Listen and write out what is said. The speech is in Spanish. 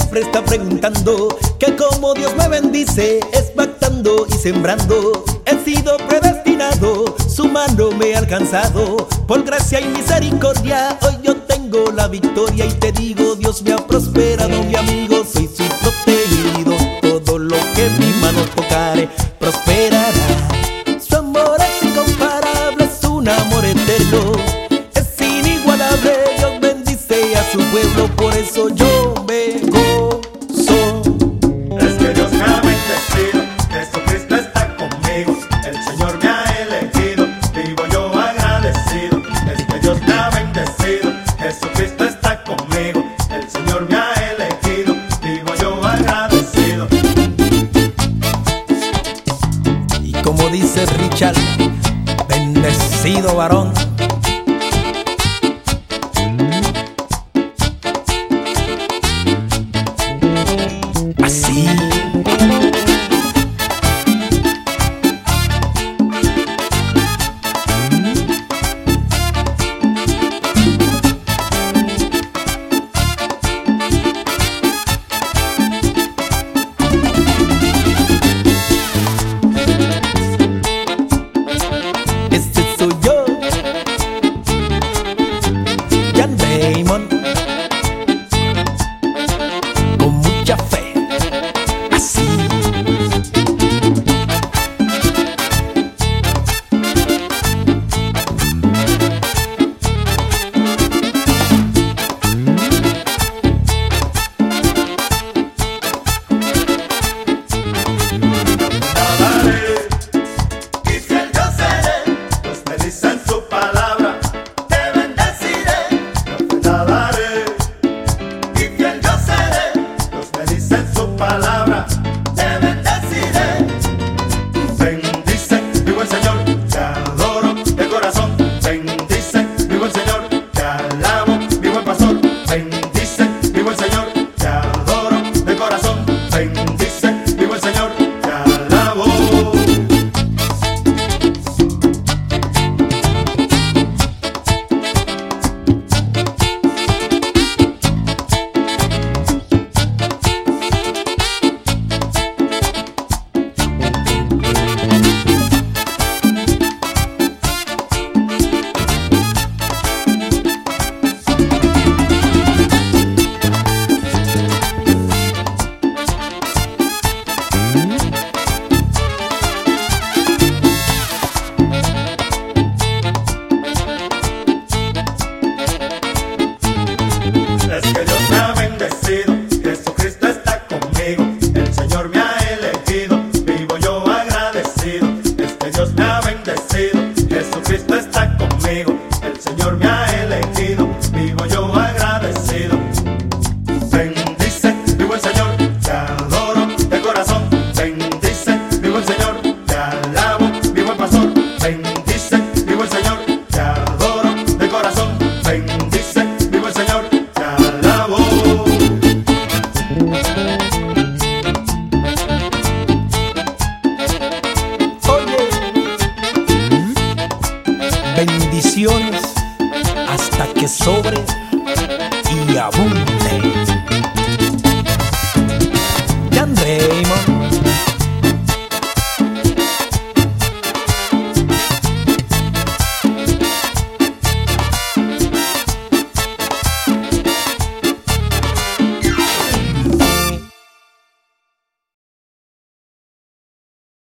siempre está preguntando que como Dios me bendice es pactando y sembrando. He sido predestinado, su mano me ha alcanzado. Por gracia y misericordia hoy yo tengo la victoria. Y te digo, Dios me ha prosperado, mi amigo, soy su protegido. Todo lo que mi mano tocare prosperará. Su amor es incomparable, es un amor eterno, es inigualable. Dios bendice a su pueblo, por eso yo me gozo. Es que Dios me ha bendecido, Jesucristo está conmigo, el Señor me ha elegido, vivo yo agradecido. Es que Dios me ha bendecido, Jesucristo está conmigo, el Señor me ha elegido, vivo yo agradecido. Y como dice Richard, bendecido varón. Así. Este soy yo, Jan Damon, con mucha fe, así. Y fiel yo seré, Dios me dice en su palabra, te bendeciré, no te daré. Y fiel yo seré, Dios me dice en su palabra, te bendeciré. Bendice, vivo el Señor, te adoro de corazón. Bendice, vivo el Señor, te alabo, vivo el pastor. Bendice, vivo el Señor, te adoro de corazón. Bendice, vivo el Señor, te alabo. Es que Dios me ha bendecido, Jesucristo está conmigo, el Señor me ha elegido, vivo yo agradecido. Es que Dios me ha bendecido, Jesucristo está conmigo, el Señor me ha elegido, vivo yo agradecido. Bendice, vivo el Señor, te adoro de corazón. Bendice, vivo el Señor, te alabo, vivo el pastor. Bendice, vivo el Señor, te adoro de corazón. Bendice, vivo el Señor, te alabo. Oye, bendiciones hasta que sobre.